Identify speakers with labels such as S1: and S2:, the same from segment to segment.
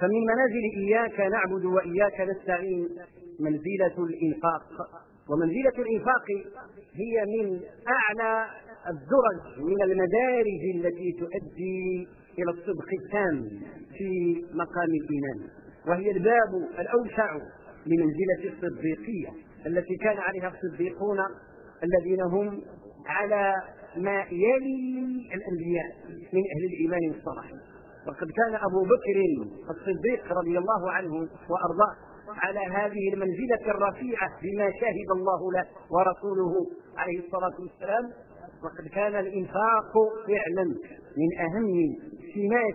S1: فمن منازل إياك نعبد وإياك نستعين منزلة الإنفاق. ومنزلة الإنفاق هي من أعلى الدرج من المدارج التي تؤدي إلى الصدق التام في مقام الإيمان، وهي الباب الأوسع لمنزلة الصديقية التي كان عليها الصديقون الذين هم على ما يلي الأنبياء من أهل الإيمان والصلاح. وقد كان أبو بكر الصديق رضي الله عنه وأرضاه على هذه المنزلة الرفيعة بما شهد الله له ورسوله عليه الصلاة والسلام. وقد كان الإنفاق فعلا من أهم سمات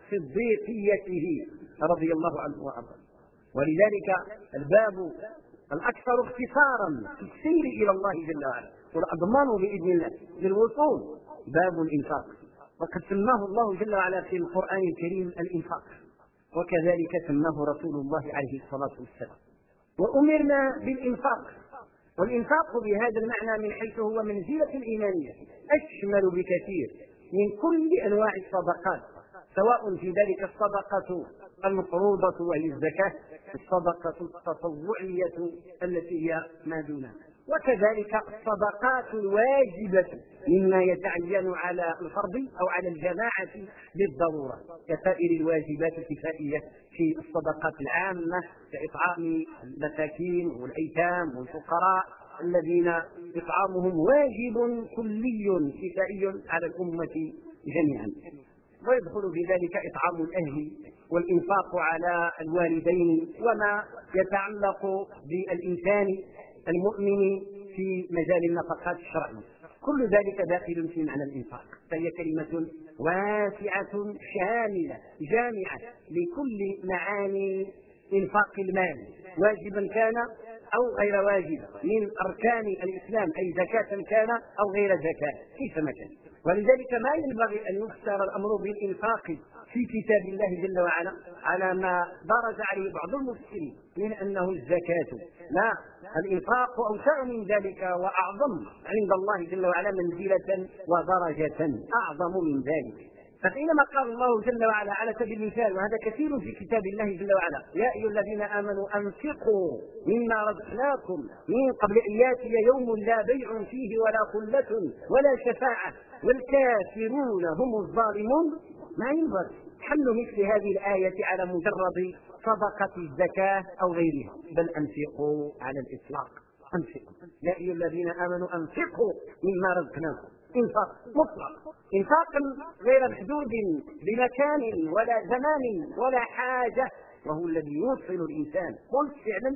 S1: صديقيته رضي الله عنه وأرضاه. ولذلك الباب الأكثر اختصارا في السير إلى الله جل وعلا والأضمان بإذن الله للوصول باب الإنفاق. وقد سماه الله جل وعلا في القرآن الكريم الإنفاق، وكذلك سماه رسول الله عليه الصلاة والسلام. وأمرنا بالإنفاق، والإنفاق بهذا المعنى من حيث هو منزلة الإيمانية أشمل بكثير من كل أنواع الصدقات، سواء في ذلك الصدقة المفروضة وهي الزكاة، الصدقة التطوعية التي هي ما دونها، وكذلك الصدقات الواجبة مما يتعين على الفرد أو على الجماعة بالضرورة كسائر الواجبات الكفائية في الصدقات العامة كإطعام المساكين والأيتام والفقراء الذين إطعامهم واجب كلي كفائي على الأمة جميعا. ويدخل في ذلك إطعام الأهل والإنفاق على الوالدين وما يتعلق بالإنسان المؤمن في مجال النفقات الشرعية، كل ذلك داخل في معنى الإنفاق. فهي كلمة واسعة شاملة جامعة لكل معاني إنفاق المال، واجبا كان أو غير واجب، من أركان الإسلام أي زكاة كان أو غير زكاة كيفما كان. ولذلك ما ينبغي أن يفسر الأمر بالإنفاق في كتاب الله جل وعلا على ما درج عليه بعض المفسرين من أنه الزكاة. لا، الإنفاق أوسع من ذلك وأعظم عند الله جل وعلا منزلة ودرجة أعظم من ذلك. فحينما قال الله جل وعلا على سبيل المثال، وهذا كثير في كتاب الله جل وعلا: يا أيها الذين آمنوا أنفقوا مما رزقناكم من قبل أن يأتي يوم لا بيع فيه ولا خلة ولا شفاعة والكافرون هم الظالمون. ما ينبغي حمل مثل هذه الآية على مجرد صدقة الزكاة أو غيرها، بل أنفقوا على الإطلاق. أنفقوا يا أيها الذين آمنوا أنفقوا مما رزقناكم، إنفاق مطلق، إنفاق غير محدود بمكان ولا زمان ولا حاجة، وهو الذي يوصل الإنسان فعلا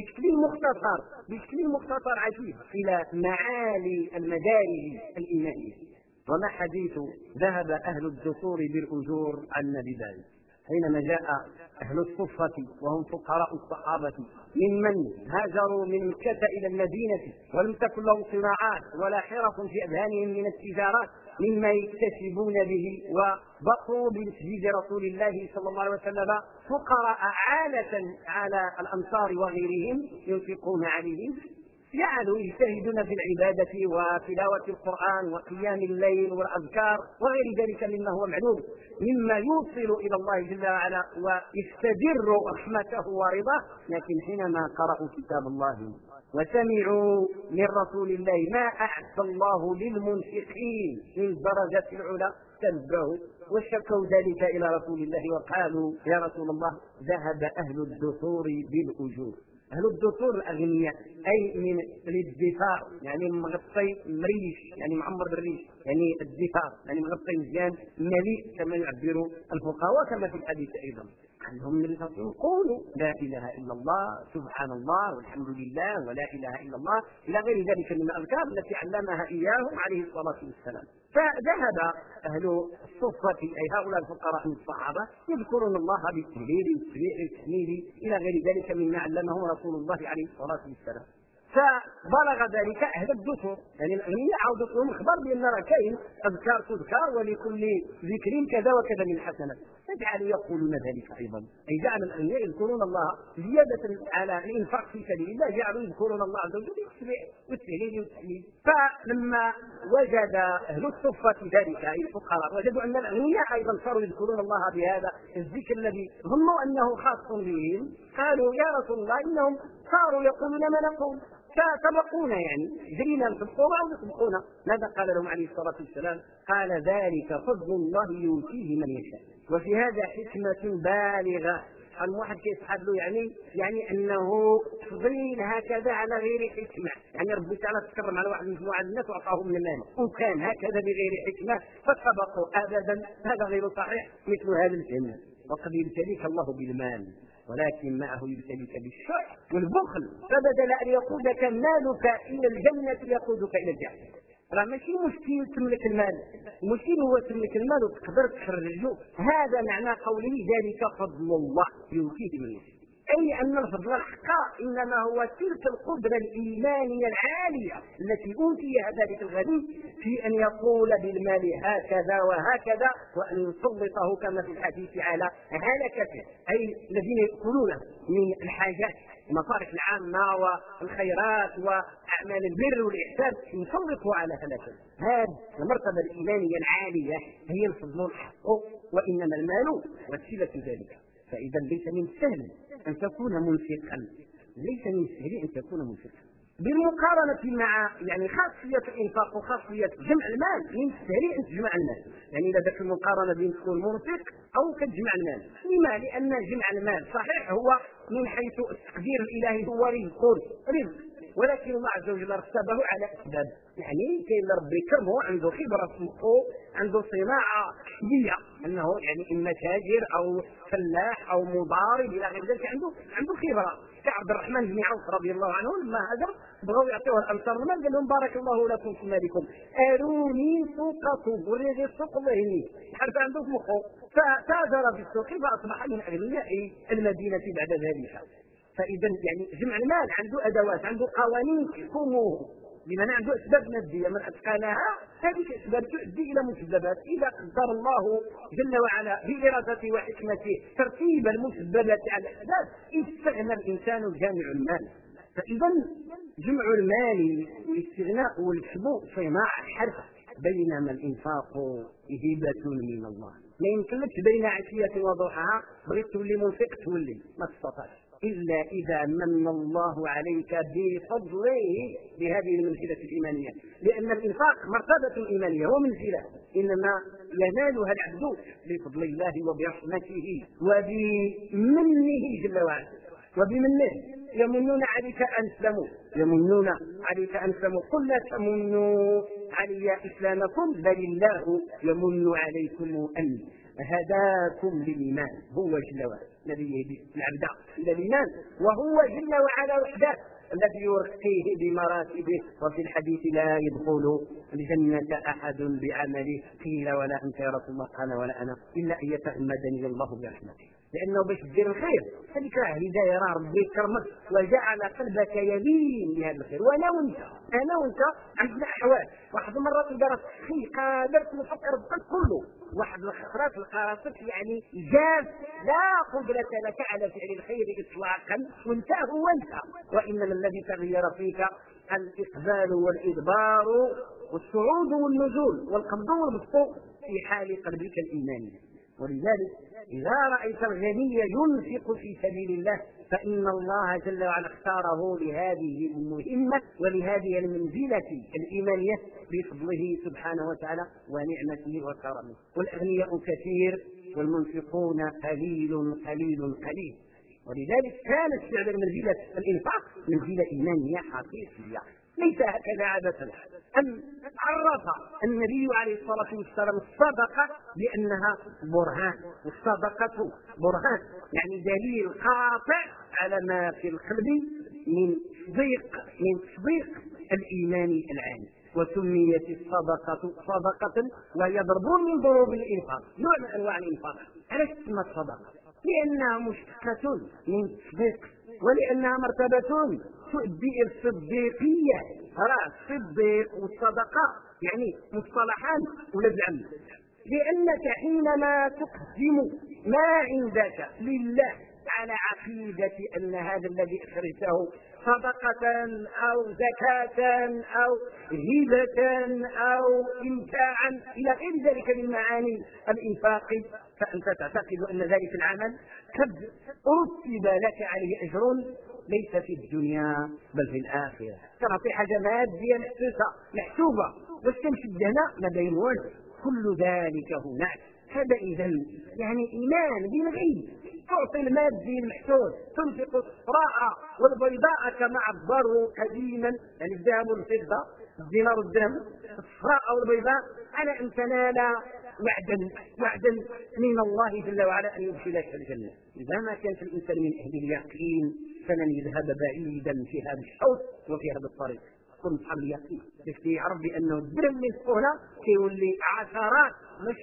S1: وبشكل مختصر عجيب إلى معالي المدارج الإيمانية. وما حديث ذهب أهل الدثور بالأجور عن بذلك حينما جاء أهل الصفة وهم فقراء الصحابة ممن هاجروا من مكة إلى المدينة ولم تكن لهم صناعات ولا حرف في أذهانهم من التجارات مما يكتسبون به، وبقوا بمسجد رسول الله صلى الله عليه وسلم فقراء عالة على الأنصار وغيرهم ينفقون عليهم، جعلوا يجتهدون في العبادة وتلاوة القرآن وقيام الليل والأذكار وغير ذلك مما هو معلوم مما يوصل إلى الله جل وعلا ويستدر رحمته ورضاه. لكن حينما قرأوا كتاب الله وسمعوا من رسول الله ما أعد الله للمنفقين من الدرجة العلى تنبهوا وشكوا ذلك إلى رسول الله وقالوا: يا رسول الله، ذهب أهل الدثور بالأجور. أهل الدثور الأغنياء أي من الادفار، يعني مغطي مريش، يعني معمر بالريش، يعني الدفار يعني مغطي مزيان مليء كما يعبر الفقهاء كما في الحديث أيضا. عنهم النبي صلى الله عليه وسلم: قولوا لا إله إلا الله سبحان الله والحمد لله ولا إله إلا الله إلى غير ذلك من الأذكار التي علمها إياهم عليه الصلاة والسلام. فذهب أهل الصفة أي هؤلاء الفقراء من الصحابة يذكرون الله بالتهليل والتسبيح والتحميد إلى غير ذلك مما علمه رسول الله عليه الصلاة والسلام. فبلغ ذلك أهل الدثور، يعني الأغنياء عودتهم إخبار بأن راه كاين أذكار تذكر ولكل ذكر كذا وكذا من الحسنات. فجعلوا يقولون ذلك أيضا، أي جعل الأغنياء يذكرون الله زيادة على الإنفاق في سبيل الله، جعلوا يذكرون الله عز وجل بالتهليل والتحليل. فلما وجد أهل الصفة ذلك أي الفقراء وجدوا أن الأغنياء أيضا صاروا يذكرون الله بهذا الذكر الذي ظنوا أنه خاص بهم، قالوا يا رسول الله إنهم صاروا يقولون ما نقول، فسبقونا يعني جرينا نسبقونا أو نسبقونا. ماذا قال لهم عليه الصلاة والسلام؟ قال ذلك فضل الله يؤتيه من يشاء. وفي هذا حكمة بالغة. قال واحد كيسحب له يعني انه تفضيل هكذا على غير حكمه، يعني ربي تعالى تكرم على واحد مجموعه الناس وعطاهم من المال وكان هكذا بغير حكمه فسبقوا ابدا، هذا غير صحيح. مثل هذا الجنة وقد يبتليك الله بالمال ولكن معه يبتليك بالشح والبخل، فبدل ان يقودك مالك الى الجنه يقودك الى الجحيم. راه ماشي مشكل تملك المال، المشكل هو تملك المال وتقدر تخرجه. هذا معنى قوله ذلك فضل الله يؤتيه من يشاء، اي ان الفضل الحق انما هو تلك القدره الايمانيه العاليه التي اوتيها ذلك الغني في ان يقول بالمال هكذا وهكذا، وان يسلطه كما في الحديث على هلكته، اي الذين ياكلون من الحاجات المصالح العامه والخيرات واعمال البر والاحسان يسلطوا على هلكته. هذه المرتبه الايمانيه العاليه هي الفضل الحق، وانما المال وسيله ذلك. فاذا ليس من السهل ان تكون منفقا، ليس من السهل ان تكون منفقا بالمقارنه مع يعني خاصيه الانفاق وخاصيه جمع المال. من السهل ان تجمع المال، يعني اذا ذاك المقارنه بين تكون منفق او كتجمع المال. لما؟ لان جمع المال صحيح هو من حيث التقدير الالهي هو رزق، ولكن الله عز وجل رتبه على اسباب، يعني كاين ربي كرمه عنده خبره سمحه، عنده صناعه كبيره، انه يعني اما تاجر او فلاح او مضارب الى غير ذلك، عنده خبره. كعبد الرحمن بن عوف رضي الله عنه لما هاجر بغوا يعطوه الامصار المال، قال لهم بارك الله لكم في مالكم اروني سوقكم، وريني السوق الله يهني حتى عنده مخه، فتاجر في السوق فاصبح من اغنياء المدينه بعد ذلك. فاذا يعني جمع المال عنده ادوات، عنده قوانين تحكمه، بمعنى عنده اسباب ماديه من اتقانها هذه الاسباب تؤدي الى مسببات. اذا قدر الله جل وعلا بارادته وحكمته ترتيب المسببات على الاسباب استغنى الانسان جامع المال. فاذا جمع المال الاستغناء والكسب صناعه حرف، بينما الانفاق هبه من الله. ما يمكنلكش بين عشيه وضحاها بغيت تولي منفق تولي ما تستطيعش إلا إذا من الله عليك بفضله بهذه المنزلة الإيمانية، لأن الإنفاق مرتبة إيمانية ومنزلة إنما ينالها العبد بفضل الله وبرحمته وبمنه جل وعلا. وبمنه يمنون عليك أن اسلموا، يمنون عليك أن اسلموا، قل لا تمنوا علي إسلامكم بل الله يمن عليكم أن هداكم للإيمان. هو جل وعلا الذي يهدي العبد إلى الإيمان، وهو جل وعلا وحده الذي يرقيه بمراتبه. وفي الحديث لا يدخل الجنة أحد بعمله، قيل ولا أنت يا رسول الله؟ قال ولا أنا، إلا أن يتغمدني الله برحمته. لأنه باش دير الخير هذيك راه هداية، راه ربي كرمك وجعل قلبك يلين بهذا الخير. أنا وأنت عندنا أحوال، واحد المرات تلقى راسك قادر تفكر بقلب كله، واحد الخطرات القراصك يعني جاف لا قدرة لك على فعل الخير إطلاقا، وانت هو انت. وإنما الذي تغير فيك الإقبال والإدبار والصعود والنزول والقبض والبسط في حال قلبك الإيماني. ولذلك إذا رأيت الغني ينفق في سبيل الله فإن الله جل وعلا اختاره لهذه المهمة ولهذه المنزلة الإيمانية بفضله سبحانه وتعالى ونعمته وكرمه. والأغنياء كثير والمنفقون قليل قليل قليل. ولذلك كانت فعلا منزلة الإنفاق منزلة إيمانية حقيقية، ليس هكذا عادة. أن عرف النبي عليه الصلاة والسلام الصدقة بأنها برهان، والصدقة برهان يعني دليل قاطع على ما في القلب من تصديق الإيمان العام. وسميت الصدقة صدقة وهي ضرب من ضروب الإنفاق، نوع من أنواع الإنفاق. علاش تسمى الصدقة؟ لأنها مشتقة من التصديق، ولأنها مرتبة تؤدي إلى الصديقية. راه الصديق والصدقة يعني مصطلحان ولد العم، لأنك حينما تقدم ما عندك لله على عقيدة أن هذا الذي أخرجته صدقة أو زكاة أو هبة أو إمتاعا إلى غير ذلك من معاني الإنفاق، فأنت تعتقد أن ذلك العمل قد رتب لك عليه أجر ليس في الدنيا بل في الآخرة. تعطي حاجة مادية محسوبة بس تمشي هنا ما بين والو، كل ذلك هناك. هذا إذن يعني إيمان بالغيب. تعطي المادي المحسوس، تنفق الصفراء والبيضاء كما عبروا قديما، يعني الذهب والفضة، الدينار والدرهم، الصفراء والبيضاء، على أن تنال وعدا من الله جل وعلا أن يدخلك الجنة. إذا ما كان في الإنسان من أهل اليقين فلن يذهب بعيدا في هذا الحوض وفي هذا الطريق. كل أصحاب اليقين باش يعرف بأنه الدرهم من هنا كيولي عشرات ماشي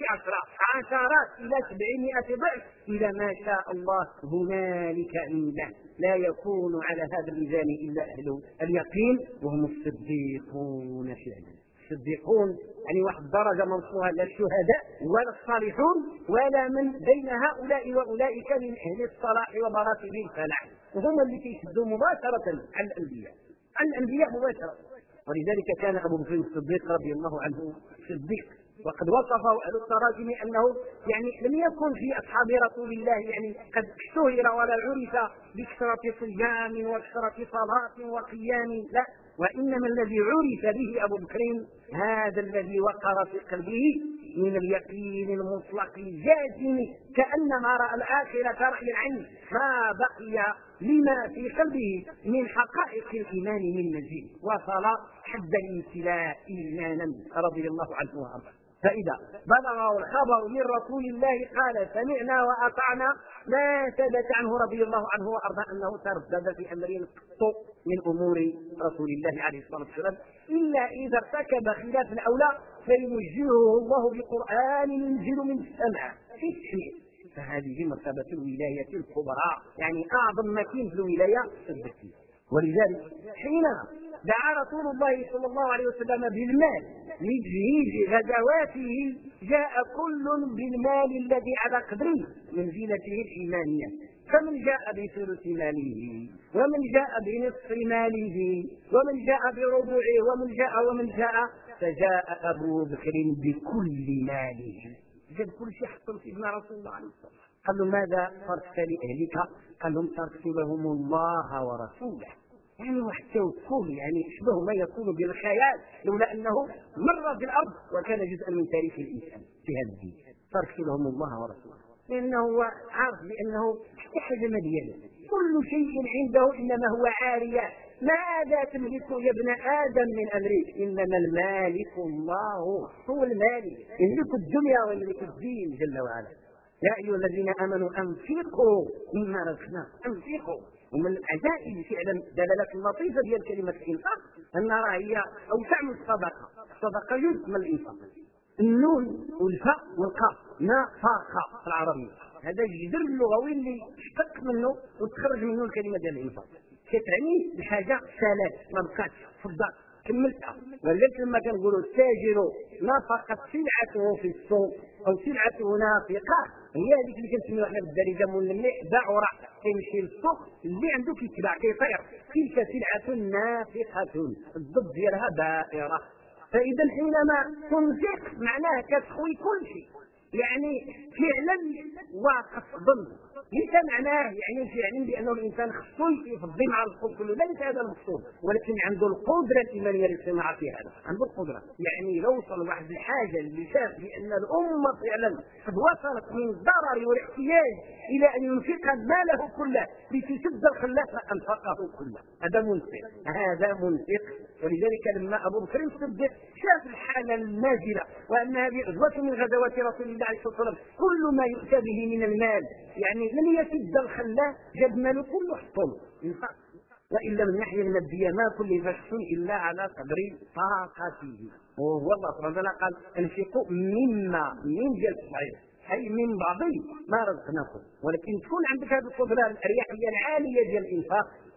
S1: عشرات إلى 700 ضعف إذا ما شاء الله هنالك عنده. لا يكون على هذا الميزان إلا أهل اليقين وهم الصديقون فعلا. الصديقون يعني واحد الدرجة منصوبة لا الشهداء ولا الصالحون ولا من بين هؤلاء وأولئك من أهل الصلاح ومراتب الفلاح، وهم اللي يشدوا مباشرة على الأنبياء مباشرة. ولذلك كان أبو بكر الصديق رضي الله عنه صديق، وقد وصفه أهل التراجم أنه يعني لم يكن في أصحاب رسول الله يعني قد اشتهر ولا عرف بكثرة صيام وكثرة صلاة وقيام، لا، وإنما الذي عرف به أبو بكر هذا الذي وقر في قلبه من اليقين المطلق الجازم كأنما رأى الآخرة رأي العين، ما بقي لما في قلبه من حقائق الإيمان من مزيد، وصل حد الامتلاء إيمانا رضي الله عنه وارضاه. فإذا بلغه الخبر من رسول الله قال سمعنا وأطعنا، ما ثبت عنه رضي الله عنه وارضاه أنه تردد في أمر قط من أمور رسول الله عليه الصلاة والسلام إلا إذا ارتكب خلاف الأولى فيوجهه الله بقرآن ينزل من السماء في التشريع. فهذه مرتبة الولاية الكبرى، يعني أعظم مكين في الولاية الذكية. ولذلك حين دعا رسول الله صلى الله عليه وسلم بالمال لتجهيز غزواته جاء كل بالمال الذي على قدر منزلته الإيمانية، فمن جاء بثلث ماله ومن جاء بنصف ماله ومن جاء بربعه ومن جاء فجاء أبو بكر بكل ماله، جاب كل شيء حطوا سيدنا رسول الله عليه الصلاة والسلام. قال له ماذا تركت لأهلك؟ قال لهم تركت لهم الله ورسوله. يعني واحد توكل يعني يشبه ما يكون بالخيال لولا أنه مر في الأرض وكان جزءا من تاريخ الإنسان في هذا الدين. تركت لهم الله ورسوله لأنه هو عارف بأنه حاجة مليانة، كل شيء عنده إنما هو عارية. ماذا تملك يا ابن آدم من أمرك؟ إنما المالك الله، هو المالك، يملك الدنيا ويملك الدين جل وعلا. يا أيها الذين آمنوا أنفقوا مما رزقناكم، أنفقوا. ومن العجائب فعلا دلالة اللطيفة ديال كلمة الإنفاق أنها هي أوسع من الصدقة. الصدقة جزء من الإنفاق، النون والفاء والقاف نفاق في العربية، هذا الجذر اللغوي اللي اشتق منه وتخرج منه الكلمة ديال الإنفاق، كتعني بحاجة سالات ما بقاتش فضات كملتها. ولذلك لما كنقولوا التاجر نفقت سلعته في السوق أو سلعته نافقة، هي هذيك اللي كنسميوها احنا بالدارجة ملمح باع وراح كيمشي للسوق اللي عنده كيتباع كيطير، تلك سلعة نافقة الضد ديالها بائرة. فإذا حينما تنفق معناه كتخوي كل شيء، يعني فعلا واقف ضمن، ليس معناه يعني فعلا بأنه الإنسان خصو يفضي مع الخوف كله، ليس هذا المقصود، ولكن عنده القدرة الإيمانية للصناعة في هذا، عنده القدرة. يعني لو وصل واحد الحاجة اللي شاف بأن الأمة فعلا قد وصلت من الضرر والاحتياج إلى أن ينفق ماله كله لتسد الخلاف فأنفقه كله، هذا منفق، هذا منفق. ولذلك لما أبو بكر الصديق شاف الحالة النازلة وأن هذه غزوة من غزوات رسول الله عليه الصلاة والسلام كل ما يؤتى به من المال يعني لم يسد الخلاف، جاب ماله كله حطه ينفق. وإلا من الناحية المادية ما كل شخص إلا على قدر طاقته، وهو الله سبحانه وتعالى قال انفقوا مما من جل الصعيد أي من بعض ما رزقناكم، ولكن تكون عندك هذه القدرة الأريحية العالية ديال الإنفاق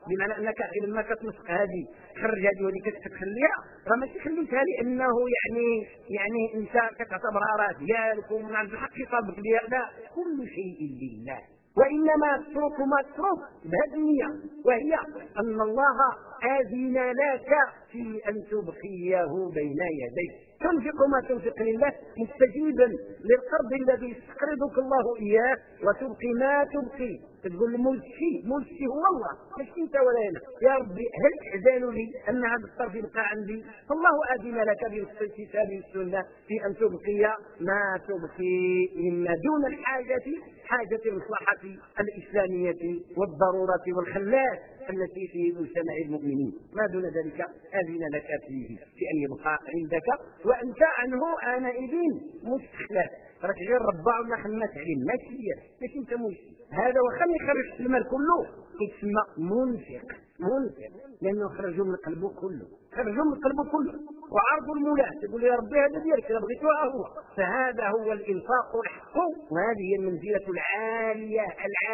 S1: بمعنى انك لما كتنفق هذه خرج هذه وهذه كتخليها، راه ماشي خليتها لانه يعني انت كتعتبرها راه ديالك ومن عند الحق خطابك ديالها، لا، كل شيء لله، وانما تترك ما تترك بهذه النيه، وهي ان الله اذن لك في ان تبقيه بين يديك. تنفق ما تنفق لله مستجيبا للقرض الذي يستقرضك الله اياه، وتبقي ما تبقي. تقول ملشي هو الله، ماشي انت ولا انا. يا ربي هل تحزن لي ان هذا الطرف يبقى عندي؟ فالله اذن لك بالكتاب والسنه في ان تبقي ما تبقي مما دون حاجه المصلحه الاسلاميه والضروره والخلاف التي في مجتمع المؤمنين. ما دون ذلك اذن لك فيه في ان يبقى عندك وانت عنه آنئذ مستخلف. راك غير ربع ولا خمات عليه، ماشي انت مشي. هذا وخلي يخرج المال كله يتسمى منفق، لانه خرجوا من قلبه كله، وعرض المولاه تقول يا ربي هذا ديالك انا بغيته هو. فهذا هو الانفاق الحق، وهذه هي المنزله العاليه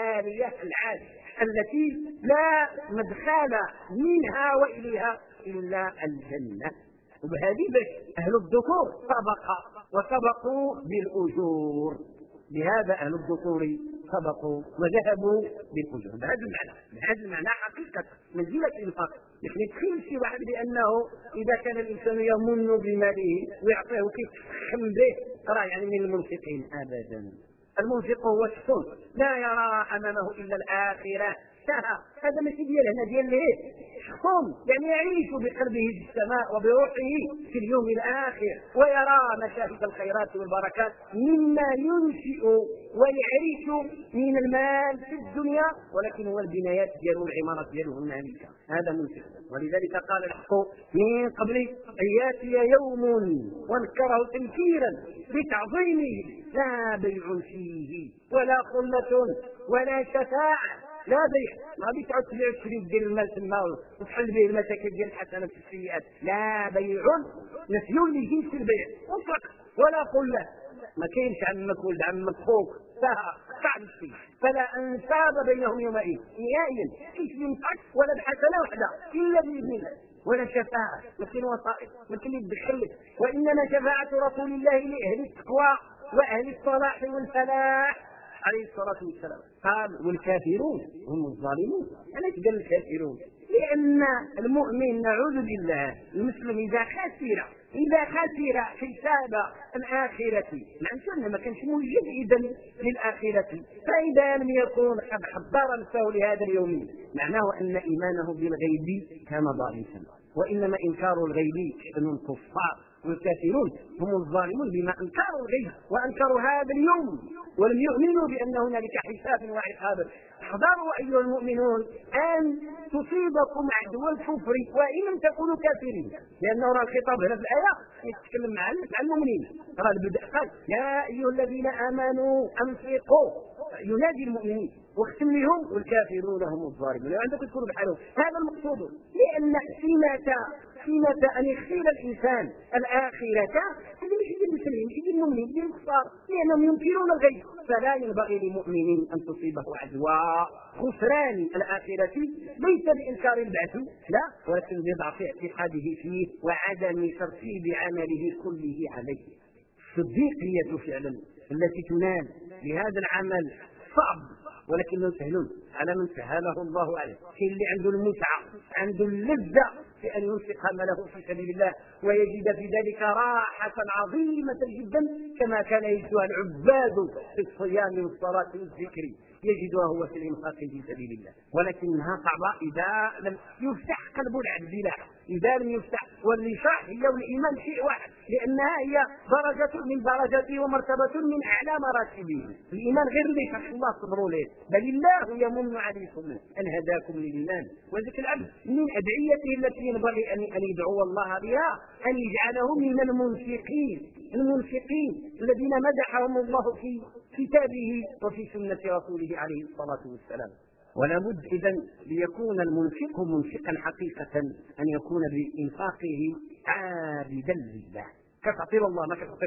S1: التي لا مدخل منها واليها الا الجنه. وبهذه باش اهل الذكور وسبقوا بالاجور، بهذا اهل الذكور سبقوا وذهبوا بالاجور. بهذا المعنى حقيقه منزله الانفاق. يعني تخيل شي واحد بانه اذا كان الانسان يمن بماله ويعطيه وكيتفخم به، ترى يعني من المنفقين ابدا. المنفق هو الشخص لا يرى امامه الا الاخره. هذا ماشي ديال هنا، ديال ليه شخص يعني يعيش بقلبه في السماء وبروحه في اليوم الاخر، ويرى مشاهد الخيرات والبركات مما ينشئ ويعيش من المال في الدنيا، ولكن هو البنايات ديالو العمارات ديالو هنالك. هذا منفق. ولذلك قال الحق من قبل ان ياتي يوم وانكره تنكيرا بتعظيمه لا بيع فيه ولا خلة ولا شفاعة. لا بيع، ما بيتعود تبيع الشريك ديال المال تما وتحل به المساكن ديال الحسنات في السيئات. لا بيع نفي لجنس البيع مطلق، ولا خلة، ما كاينش عمك ولد عمك خوك، صعب الشيء. فلا انساب بينهم يومئذ نهائيا، كيف ينفعك ولا بحسنه واحده الا باذن الله، ولا شفاعه، ما كاين وسائط، ما كاين يدخل لك. وانما شفاعه رسول الله لاهل التقوى واهل الصلاح والفلاح عليه الصلاة والسلام. قال والكافرون هم الظالمون. علاش قال الكافرون؟ لأن المؤمن نعوذ بالله المسلم إذا خسر حساب الآخرة، معنى ما كانش موجد إذن للآخرة، فإذا لم يكن قد حضر نفسه لهذا اليوم معناه أن إيمانه بالغيب كان ضعيفا. وإنما إنكار الغيب شأن الكفار، والكافرون هم الظالمون بما انكروا الغيب وانكروا هذا اليوم ولم يؤمنوا بان هنالك حساب وعقاب. احذروا ايها المؤمنون ان تصيبكم عدوى الكفر وان لم تكونوا كافرين، لانه راه الخطاب هنا في الايه يتكلم مع المؤمنين. راه البدء قال يا ايها الذين امنوا انفقوا، ينادي المؤمنين، واختم لهم والكافرون هم الظالمون. لو عندكم تكونوا بحالهم. هذا المقصود، لان سمة أن يخيل الإنسان الآخرة هذا مش يجي المسلمين، يجي المؤمنين، يجي الكفار، لأنهم ينكرون الغيب. فلا ينبغي لمؤمن أن تصيبه عدوى خسران الآخرة ليس بإنكار البعث، لا، ولكن بضعف اعتقاده فيه وعدم ترتيب عمله كله عليه. الصديقية فعلا التي تنال بهذا العمل صعب ولكنه سهل على من سهله الله عليه. كاين اللي عنده المتعة، عنده اللذة في أن ينفق ماله في سبيل الله ويجد في ذلك راحة عظيمة جدا، كما كان يجدها العباد في الصيام والصلاة والذكر، يجدها هو في الإنفاق في سبيل الله. ولكنها صعبة إذا لم يفتح قلب العبد لها، إذا لم يفتح. والنشاح هي والإيمان شيء واحد، لأنها هي درجة من درجته ومرتبة من أعلى مراتبه. الإيمان غير اللي شرح الله صبروا له، بل الله يمن عليكم أن هداكم للإيمان. وذكر العبد من أدعيته التي ينبغي أن يدعو الله بها أن يجعله من المنفقين الذين مدحهم الله في كتابه وفي سنة رسوله عليه الصلاة والسلام. ولا بد إذن ليكون المنفق منفقا حقيقة أن يكون بإنفاقه عابدا لله، كتعطي الله ما كتعطي الحد.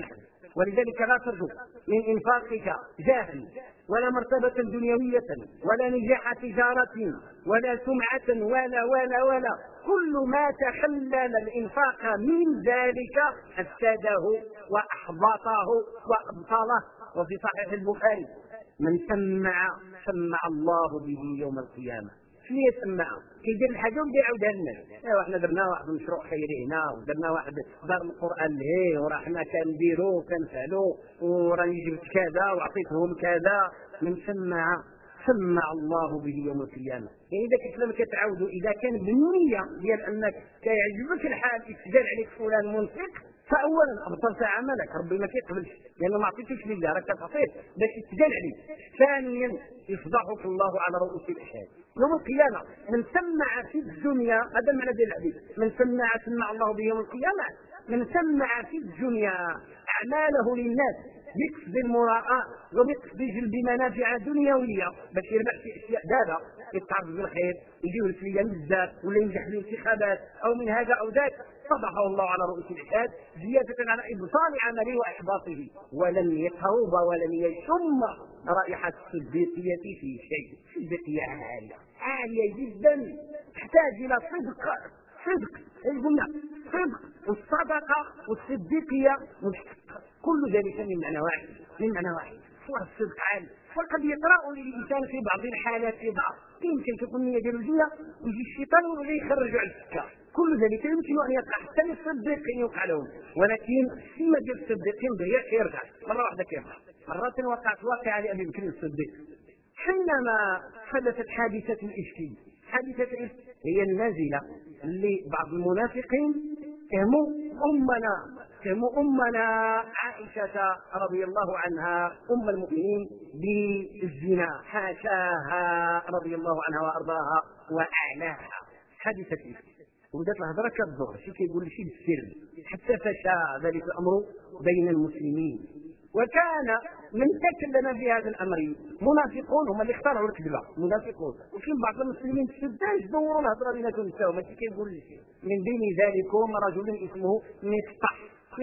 S1: ولذلك لا ترجو من إنفاقك جاها ولا مرتبة دنيوية ولا نجاح تجارة ولا سمعة ولا كل ما تخلل الإنفاق من ذلك أفسده وأحبطه وأبطله. وفي صحيح البخاري: من سمع الله به يوم القيامة. شنو يسمع؟ كيدير الحاجه ويبدا يعاودها للناس. ايوا حنا درنا واحد المشروع خيري هنا، ودرنا واحد دار القران لهيه، وراه حنا كنديروا كنفعلوا، وراني جبت كذا وعطيتهم كذا. من سمع الله به يوم القيامه. يعني اذا كنت لما كتعاودوا، اذا كان بالنيه ديال انك كيعجبك الحال يسجل عليك فلان منفق، فاولا ابطلت عملك، ربي ما كيقبلش لانه ما عطيتوش لله، راك كتعطيه باش يسجل عليك. ثانيا يفضحك الله على رؤوس الاشهاد يوم القيامه. من سمع في الدنيا، هذا المعنى ديال الحديث، من سمع الله به يوم القيامه، من سمع في الدنيا اعماله للناس بقصد المراءة وبقصد جلب منافع دنيويه باش يربح في اشياء دابا يتعرض بالخير، يجيو الفليان بزاف ولا ينجح في الانتخابات او من هذا او ذاك، فضحه الله على رؤوس الاشهاد زياده على ابطال عمله واحباطه. ولن يتوب ولن يشم رائحه الصديقيه في شيء. الصديقيه عاليه جدا، تحتاج الى صدق قلنا صدق والصدقه والصديقيه مشتقه، كل ذلك من معنى واحد. صور الصدق عالي. وقد يطرأ للإنسان في بعض الحالات ضعف، يمكن تكون النية ديالو جيدة ويجي الشيطان ويجي يخرج على السكة. كل ذلك يمكن أن يقع حتى للصديقين يوقع لهم، ولكن السمة ديال الصديقين هي كيرجع مرة واحدة كيرجع. مرات وقعت واقعة لأبي بكر الصديق حينما حدثت حادثة الإفك. حادثة الإفك هي النازلة اللي بعض المنافقين اتهموا أمنا عائشة رضي الله عنها أم المؤمنين بالزنا، حاشاها رضي الله عنها وأرضاها وأعلاها. حادثة الإفك وبدات الهضره كتدور، شي كيقول شي بالسر، حتى فشى ذلك الامر بين المسلمين. وكان من تكلم في هذا الامر منافقون، هم اللي اخترعوا الكذبه، منافقون. وكاين بعض المسلمين تشداش دوروا الهضره بيناتهم نتاهم، ماشي كيقول شيء. من بين ذلكم رجل اسمه مصطح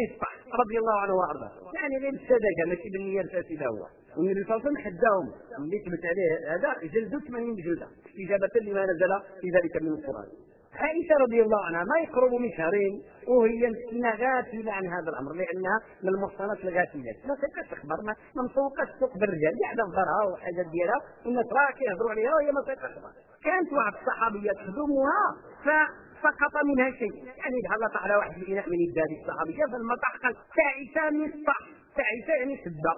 S1: رضي الله عنه وارضاه، يعني غير السذاجه ماشي بالنيه الفاسده هو. والنبي صلى الله عليه وسلم حداهم اللي ثبت عليه هذا جلدوا 80 جلده استجابه لما نزل في ذلك من القران. عائشة رضي الله عنها ما يقرب من شهرين وهي مسكينة غافلة عن هذا الأمر، لأنها من المحصنات الغافلات، ما تلقاش تخبر، ما مسوقاش تسوق بالرجال، قاعدة في دارها وحاجات ديالها والناس راه كيهضروا عليها وهي ما تلقاش تخبر. كانت واحد الصحابية تخدمها فسقط منها شيء، يعني هلط على واحد الإناء من يد هذه الصحابية فالمطح قال تعيسى مصطح. تعيسى يعني سدة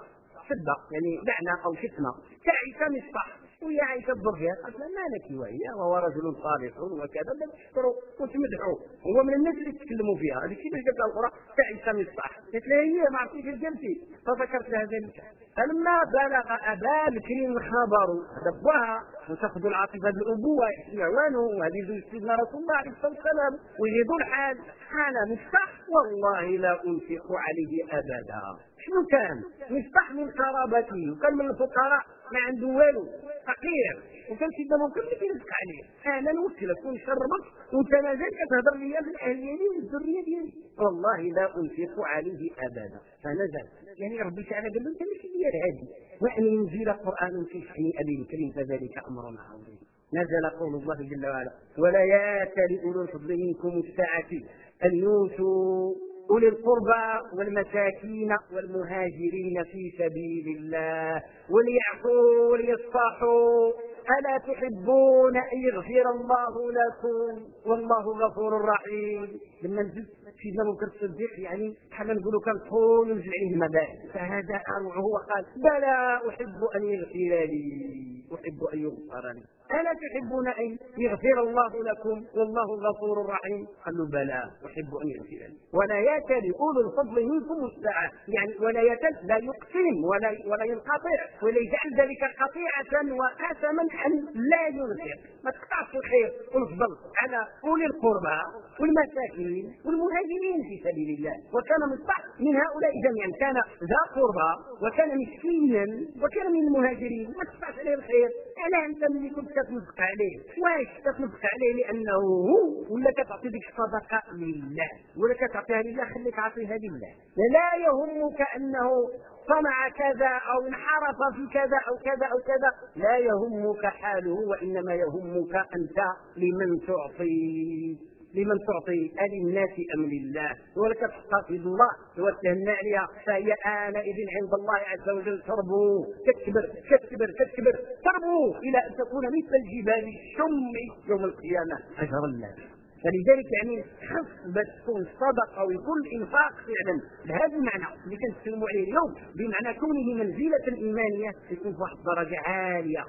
S1: يعني لعنة أو شتمة. تعيسى مصطح. ويا عائشة الضرفية قالت ما لك وهي وهو رجل صالح وكذا، بل تشكروا وتمدحوا، هو من الناس اللي تكلموا فيها. هذه كيف جابت القرى تعيسى مصطح. قالت لها هي ما عرفتيش الجلسي، فذكرت لها ذلك. فلما بلغ أبا بكر الخبر دبها وتأخذ العاطفة بالأبوة يعوانه، وهذه زوج سيدنا رسول الله عليه الصلاة والسلام، ويجدوا الحال حال مصطح والله لا أنفق عليه أبدا. شنو كان؟ مصطح من قرابته وكان من الفقراء، ما عنده والو، فقير، وكان سيدنا ممكن يرزق عليه. انا نوكلك ونشربك وانت مازال كتهضر ليا في الاهل ديالي والذريه ديالي، والله لا انفق عليه ابدا. فنزل يعني ربي تعالى قال له انت ماشي ديال هذه، وان ينزل قران في شان ابي بكر فذلك امر عظيم. نزل قول الله جل وعلا ولا ياتل اولو الفضل منكم السعه ان يؤتوا أولي القربى والمساكين والمهاجرين في سبيل الله وليعفوا وليصفحوا ألا تحبون أن يغفر الله لكم والله غفور رحيم. لما نزل سيدنا أبو بكر الصديق يعني حنا نقولوا كان طول ونزل عليه المبادئ، فهذا أروعه وقال بلى أحب أن يغفر لي، أحب أن يغفر لي. ألا تحبون أن يغفر الله لكم والله غفور رحيم؟ قالوا بلى أحب أن يغفر لي. ولا يأتل أولو الفضل منكم السعة، يعني ولا يأتل لا يقسم ولا ينقطع ولا يجعل ذلك قطيعة وقسما أن لا ينفق، ما تقطعش الخير ونفضل على أولي القربى والمساكين والمهاجرين في سبيل الله. وكان مصطح من هؤلاء جميعا، كان ذا قربى وكان مسكينا وكان من المهاجرين، ما تقطعش عليه الخير الخير، الا انت ملي كنت كتنفق عليه واش كتنفق عليه لانه هو، ولا كتعطي ديك الصدقه لله، ولا كتعطيها لله خليك عطيها لله. لا يهمك انه صنع كذا او انحرف في كذا او كذا او كذا، لا يهمك حاله، وانما يهمك انت لمن تعطي للناس ام لله، ولك تحتفظ الله وتهنى عليها، فهي آنئذ عند الله عز وجل تربو، تكبر تربو الى ان تكون مثل الجبال الشم يوم القيامه اجر الله. فلذلك يعني خص باش تكون صدقه ويكون الانفاق فعلا بهذا المعنى اللي كنتكلموا عليه اليوم، بمعنى كونه منزله ايمانيه، يكون في واحد الدرجه عاليه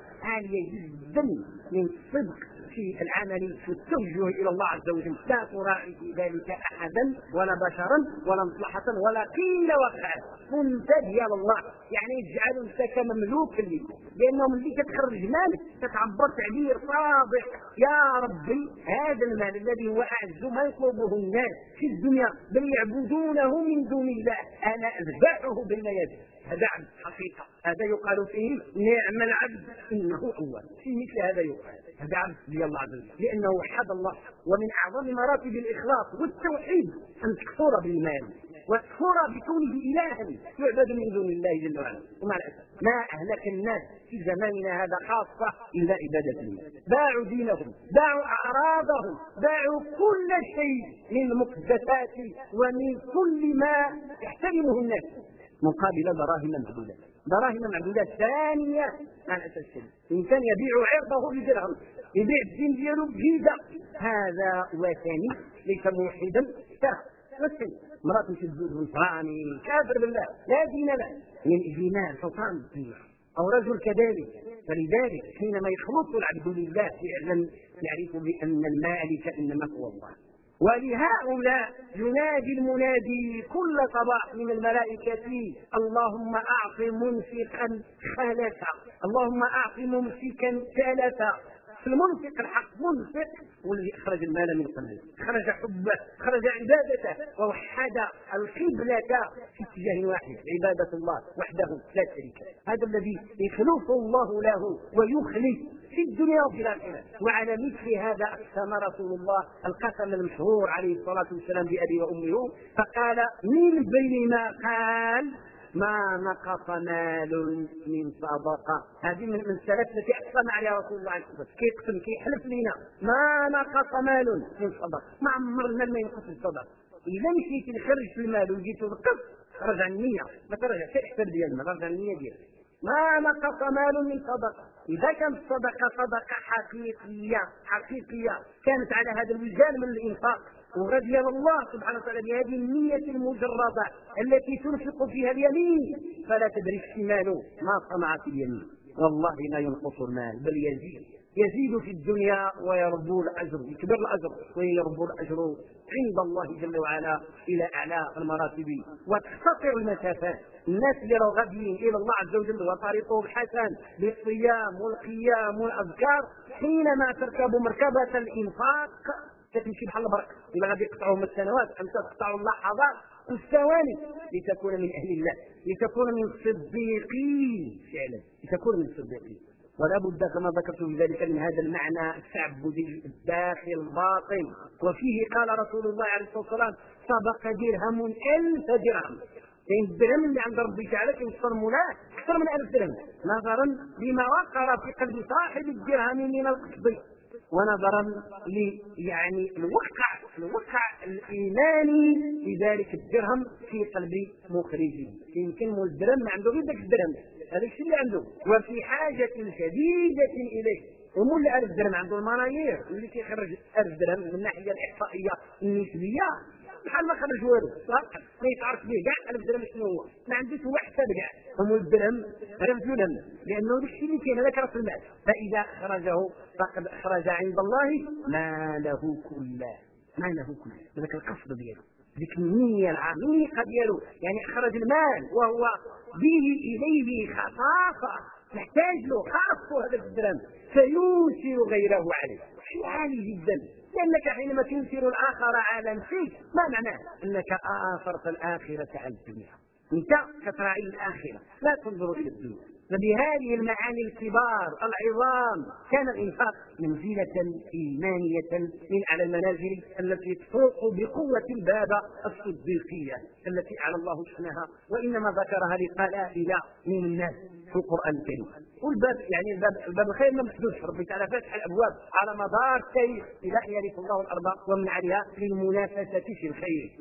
S1: جدا من الصدق في العمل والتوجه الى الله عز وجل، لا تراعي في ذلك احدا ولا بشرا ولا مصلحه ولا قيل وقال، كنت ديال الله، يعني يجعل نفسك مملوكا لك، لانه ملي كتخرج مالك كتعبر تعبير صادق، يا ربي هذا المال الذي هو اعز ما يطلبه الناس في الدنيا بل يعبدونه من دون الله، انا اذبحه بين يدي، هذا عبد حقيقه، هذا يقال فيه نعم العبد انه اول، في مثل هذا يقال هذا عبد ديال الله عز وجل، لانه وحد الله. ومن اعظم مراتب الاخلاص والتوحيد ان تكفر بالمال وتكفر بكونه الها يعبد من دون الله جل وعلا. ومع الاسف ما اهلك الناس في زماننا هذا خاصه الا عباده الله، باعوا دينهم، باعوا اعراضهم، باعوا كل شيء من المقدسات ومن كل ما يحترمه الناس مقابل دراهم معدودات ثانيه. على اساس الانسان يبيع عرضه بدرهم، يبيع الدين ديالو بجيزه، هذا وثني ليس موحدا وثني. امراه تمشي تزوج نصراني كافر بالله لا دين له من اجل مال سلطان الدنيا، او رجل كذلك. فلذلك حينما يخلص العبد لله فعلا يعرف بان المالك انما هو الله. ولهؤلاء ينادي المنادي كل صباح من الملائكة: اللهم أعط منفقا خلفا، اللهم أعط ممسكا تلفا. في المنفق الحق منفق والذي أخرج المال من قلبه، أخرج حبه، أخرج عبادته، ووحد القبلة في اتجاه واحد، عبادة الله وحده لا شريك له. هذا الذي يخلص الله له ويخلص في الدنيا وفي الآخرة. وعلى مثل هذا أقسم رسول الله القسم المشهور عليه الصلاة والسلام بأبي وأمه، فقال من بين ما قال: ما نقص مال من صدقة. هذه من السلف التي أقسم عليها رسول الله عليه الصلاة والسلام، كيقسم كيحلف لنا ما نقص مال من صدقة، ما عمر المال ما ينقص الصدقة. إذا مشيت نخرج في المال وجيت تنقص خرج عن النية، ما ترجع تحسب ديال المال، رجع عن النية ديالك. ما نقص مال من صدقة. إذا كانت الصدقة صدقة حقيقية كانت على هذا الوجدان من الإنفاق، ورضي الله سبحانه وتعالى بهذه النية المجردة التي تنفق فيها اليمين، فلا تدري الشمال ما صنعت اليمين. والله لا ينقص المال بل يزيد في الدنيا ويربو الأجر، يكبر الأجر ويربو الأجر عند الله جل وعلا إلى أعلى المراتب وتختصر المسافات. الناس اللي راغبين إلى الله عز وجل وطريقهم حسن بالصيام والقيام والأذكار، حينما تركب مركبة الإنفاق تمشي بحال البرق، إلا غادي يقطعوهم السنوات أنت تقطع اللحظات والثواني لتكون من أهل الله، لتكون من الصديقين فعلا، لتكون من الصديقين. ولا بد كما ذكرت في ذلك من هذا المعنى التعبدي الداخل الباطن. وفيه قال رسول الله عليه الصلاة والسلام: سبق درهم 1000 درهم. يعني الدرهم اللي عند ربي تعالى كيوصل مولاه أكثر من 1000 درهم، نظرا لما وقر في قلب صاحب الدرهم من القصد، ونظرا يعني الوقع الايماني لذلك الدرهم في قلب مخرجه. يمكن مول الدرهم ما عنده غير ذاك الدرهم، هذا الشيء اللي عنده، وفي حاجه شديده اليه. ومول 1000 درهم عنده المنايير اللي كيخرج 1000 درهم من الناحيه الاحصائيه النسبيه بحال ما خرج والو، ما يتعرف به كاع 1000 درهم شنو هو، ما عندوش هو حساب كاع. ومول الدرهم رمزوا لهم لانه داك الشيء اللي كاين هذاك راس المال، فاذا اخرجه فقد اخرج عند الله ما له كله، ذاك القصد ديالو، ذيك النية العميقة ديالو، يعني اخرج المال وهو به اليه خصاصة، محتاج له خاصه هذا الدرهم، فينكر غيره عليه. شيء عالي جدا، لانك حينما تنكر الاخر على شيء ما معناه انك اثرت الاخرة على الدنيا. انت كتراعي الاخرة لا تنظر الى الدنيا. فبهذه المعاني الكبار العظام كان الإنفاق منزلة إيمانية من أعلى المنازل التي تفوق بقوة الباب الصديقية التي أعلى الله شأنها، وإنما ذكرها لقلائل من الناس في القرآن الكريم. والباب يعني الباب الخير ما محدودش، ربي تعالى فاتح الأبواب على مدار التاريخ إلى أن يرث الله الأرض ومن عليها للمنافسة في الخير.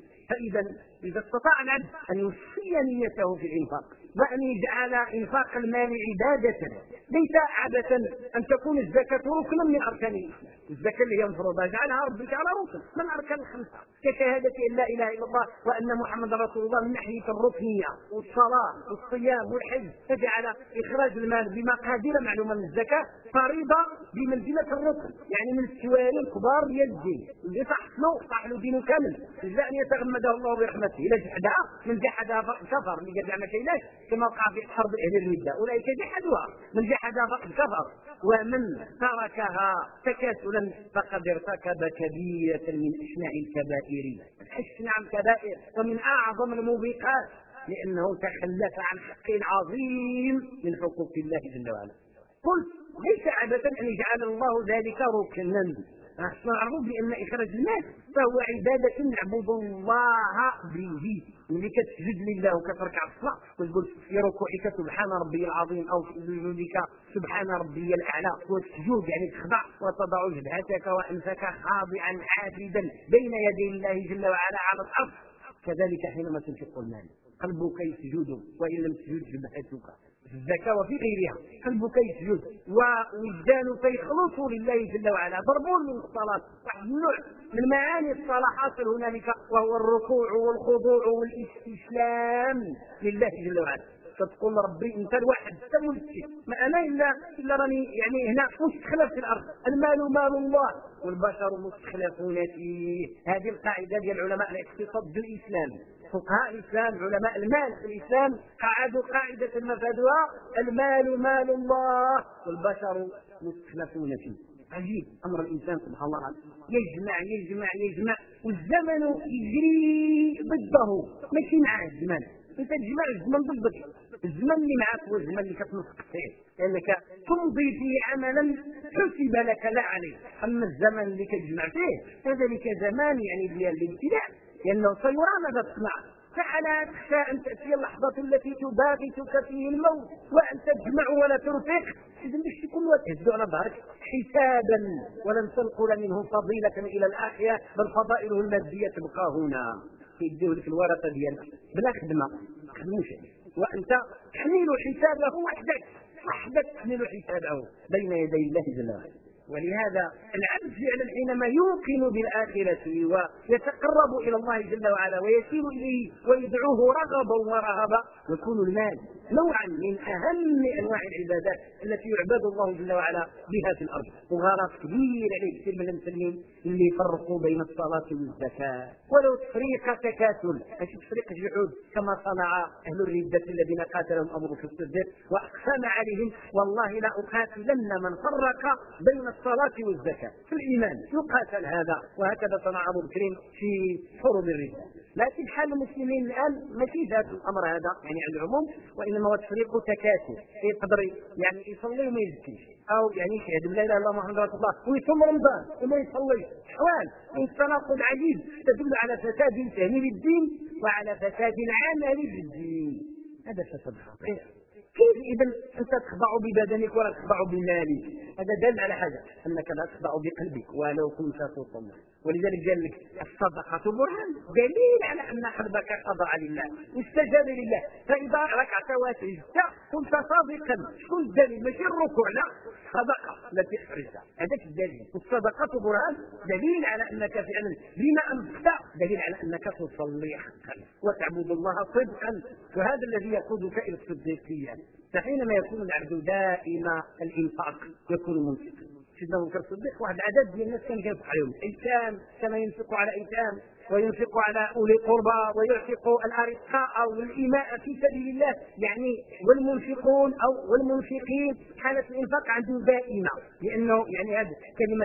S1: إذا استطاع العبد أن يوفي نيته في الإنفاق وأن يجعل إنفاق المال عبادة ليس عبثا، أن تكون الزكاة ركنا من أركان الإسلام، الزكاة اللي هي مفروضة جعلها ربك على ركن من أركان الخمسة كشهادة أن لا إله إلا الله وأن محمد رسول الله من ناحية الركنية والصلاة والصيام والحج، فجعل إخراج المال بمقادير معلومة من الزكاة فريضة بمنزلة الركن، يعني من السواري الكبار ديال الدين اللي صح له دينه كامل إلا أن يتغمده الله برحمته. إلا جحدها من جحدها فقد كفر، من قال ما كايناش كما وقع في حرب أهل الردة، أولئك جحدوها من جحدها فقد كفر، ومن تركها تكاسلا فقد ارتكب كبيرة من أشنع الكبائر، أشنع الكبائر ومن أعظم الموبقات، لأنه تخلف عن حق عظيم من حقوق الله جل وعلا. قلت ليس عبثا أن يجعل الله ذلك ركنا، نعرف بأن إخراج المال فهو عبادة نعبد الله به، ملي كتسجد لله وكتركع الصلاة وتقول في ركوعك سبحان ربي العظيم أو في سجودك سبحان ربي الأعلى، والسجود يعني تخضع وتضع جبهتك وأنفك خاضعا عابدا بين يدي الله جل وعلا على الأرض. كذلك حينما تنفق المال قلبك يسجد وإن لم تسجد جبهتك في الزكاة وفي غيرها، قلبك يسجد ووجدانك يخلص لله جل وعلا. ضربون من الصلاة واحد النوع من معاني الصلاة حاصل هنالك وهو الركوع والخضوع والاستسلام لله جل وعلا، فتقول ربي انت الواحد تملكي ما انا الا راني يعني هنا مستخلف في الارض، المال مال الله والبشر مستخلفون فيه. هذه القاعده ديال علماء الاقتصاد بالاسلام، فقهاء الاسلام علماء المال في الاسلام قعدوا قاعده مفادها المال مال الله والبشر مستخلفون فيه. عجيب امر الانسان سبحان الله، يجمع يجمع يجمع والزمن يجري ضده ماشي معاه الزمن، انت تجمع الزمن ضدك، الزمن اللي معك هو الزمن اللي كتنفق فيه لانك تمضي فيه عملا حسب لك لا عليه. اما الزمن اللي كتجمع فيه فذلك زمان يعني ديال الابتلاء، لانه سيرى ماذا تصنع، فعلى تخشى ان تاتي اللحظه التي تباغتك فيه الموت وان تجمع ولا ترفق، اذا باش تكون وتهز على ظهرك حسابا ولن تنقل منه فضيله الى الاخره، بل فضائله الماديه تبقى هنا يديو لك الورقه ديالك بلا خدمه تخدموش وانت تحمل حسابه وحدك تحمل حسابه بين يدي الله جل وعلا. ولهذا العبد فعلا حينما يوقن بالآخرة ويتقرب إلى الله جل وعلا ويسير إليه ويدعوه رغبا ورهبا، يكون المال نوعا من أهم أنواع العبادات التي يعبد الله جل وعلا بها في الأرض. وغرض كبير عليه كثير من المسلمين اللي يفرقوا بين الصلاة والزكاة ولو تفريق تكاسل، ماشي تفريق جحود كما صنع أهل الردة الذين قاتلهم أبو بكر الصديق وأقسم عليهم والله لا أقاتلن من فرق بين الصلاة والزكاة في الإيمان، يقاتل هذا، وهكذا صنع أبو بكر في حروب الردة. لكن حال المسلمين الآن ماشي ذات الأمر هذا يعني على العموم، وإنما هو تفريق تكاسل، يقدر يعني يصلي وما يزكيش، أو يعني يشهد لا إله إلا الله محمد رسول الله ويصوم رمضان وما يصليش، أحوال من تناقض عجيب تدل على فساد فهم الدين وعلى فساد العمل بالدين. هذا فساد خطير. كيف إذا أنت تخضع ببدنك ولا تخضع بمالك؟ هذا دل على حاجة أنك لا تخضع بقلبك ولو كنت تصلي. ولذلك قال لك الصدقة برهان دليل على أن قلبك خضع لله واستجاب لله، فإذا ركعت وسجدت كنت صادقا. شكون الدليل؟ ماشي الركوع، لا، الصدقة التي أخرجتها هذاك الدليل. الصدقة برهان دليل على أنك فعلا بما أنفقت دليل على أنك تصلي حقا وتعبد الله صدقا، وهذا الذي يقودك إلى الصديقية. فحينما يكون العبد دائم الإنفاق يكون منفقا. سيدنا ابو بكر الصديق واحد العدد ديال الناس كان ينفق عليهم ايتام، كما ينفق على ايتام وينفق على اولي القربى ويعتق الارقاء والاماء في سبيل الله، يعني والمنفقون او والمنفقين حاله الانفاق عندهم دائمه، لانه يعني هذه كلمه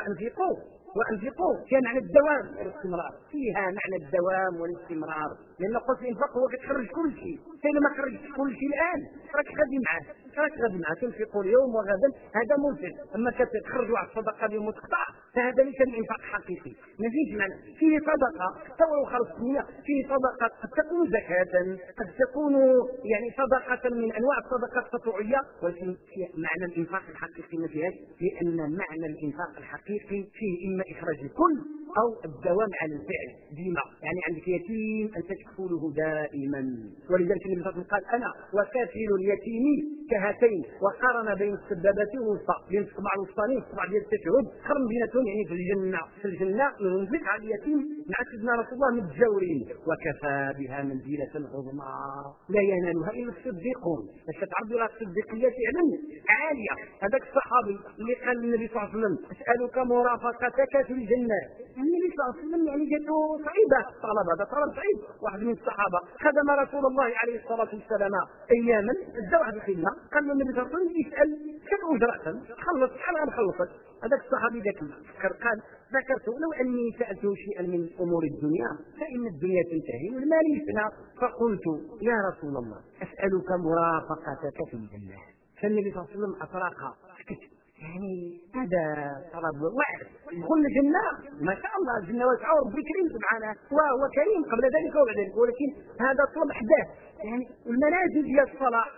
S1: وانفقوا كان معنى الدوام والاستمرار، فيها معنى الدوام والاستمرار، لان قلت الانفاق هو كتخرج كل شيء إلا ما خرجتش كل شيء الآن راك غادي معاه تنفق اليوم وغدا، هذا ممكن. أما كتخرج واحد الصدقة اليوم وتقطع فهذا ليس الإنفاق حقيقي. ما فيش معنى. فيه صدقة توا خلص الدنيا، فيه صدقة قد تكون زكاة، قد تكون يعني صدقة من أنواع الصدقات التطوعية، ولكن في معنى الإنفاق الحقيقي ما فيهاش، لأن معنى الإنفاق الحقيقي فيه إما إخراج الكل أو الدوام على الفعل ديما. يعني عندك يتيم أنت تكفله دائما، ولذلك النبي صلى الله عليه وسلم قال أنا وكافل اليتيم كهاتين، وقارن بين السبابة والوسطى، بين الصبع الوسطاني والصبع ديال التشهد، قرن بيناتهم يعني في الجنة ينفق على اليتيم مع سيدنا رسول الله متجاورين، وكفى بها منزلة عظمى لا ينالها إلا الصديقون. باش تعرضوا لها الصديقية فعلا عالية. هذاك الصحابي اللي قال للنبي صلى الله عليه وسلم أسألك مرافقتك في الجنة، النبي صلى الله عليه وسلم يعني جاته صعيبة الطلب، هذا طلب صعيب. واحد من الصحابة خدم رسول الله عليه الصلاة والسلام أياما، ادى واحد الخدمة، قال له النبي صلى الله عليه وسلم يسأل كم أجرة خلص شحال غنخلصك. هذاك الصحابي ذاك قال ذكرت لو أني سألته شيئا من أمور الدنيا فإن الدنيا تنتهي والمال يفنى، فقلت يا رسول الله أسألك مرافقتك في الجنة. فالنبي صلى الله عليه وسلم أطرق سكت، يعني هذا طلب واعر. دخل الجنة ما شاء الله، الجنة واسعة وربي كريم سبحانه وهو كريم قبل ذلك وبعد ذلك، ولكن هذا طلب حداث. يعني المنازل ديال الصلاة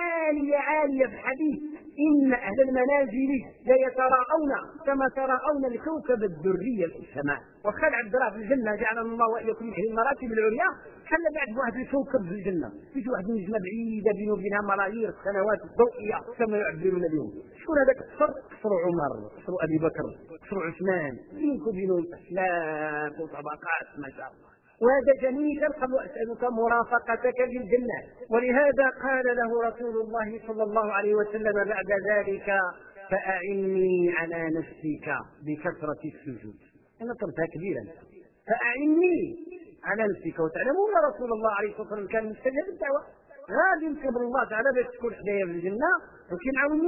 S1: عالية في الحديث إن أهل المنازل لا يتراءون كما تراءون الكوكب الدري في السماء. وخال عبد الله في الجنة جعلنا الله وإياكم من المراتب العليا، خلى بعد واحد الكوكب في الجنة في واحد النجمة بعيدة بينه وبينها ملايير السنوات الضوئية كما يعبرون اليوم. شكون هذاك القصر؟ قصر عمر، قصر أبي بكر، قصر عثمان، بينك وبينه أسلاك وطبقات ما شاء الله. وهذا جميل. قبل أسألك مرافقتك في الجنة. ولهذا قال له رسول الله صلى الله عليه وسلم بعد ذلك فأعني على نفسك بكثرة السجود. أنا طلبتها كبيرا، فأعني على نفسك. وتعلمون رسول الله عليه الصلاة والسلام كان مستجاب الدعوة، غادي ينتظر الله تعالى باش تكون حدايا في الجنة، ولكن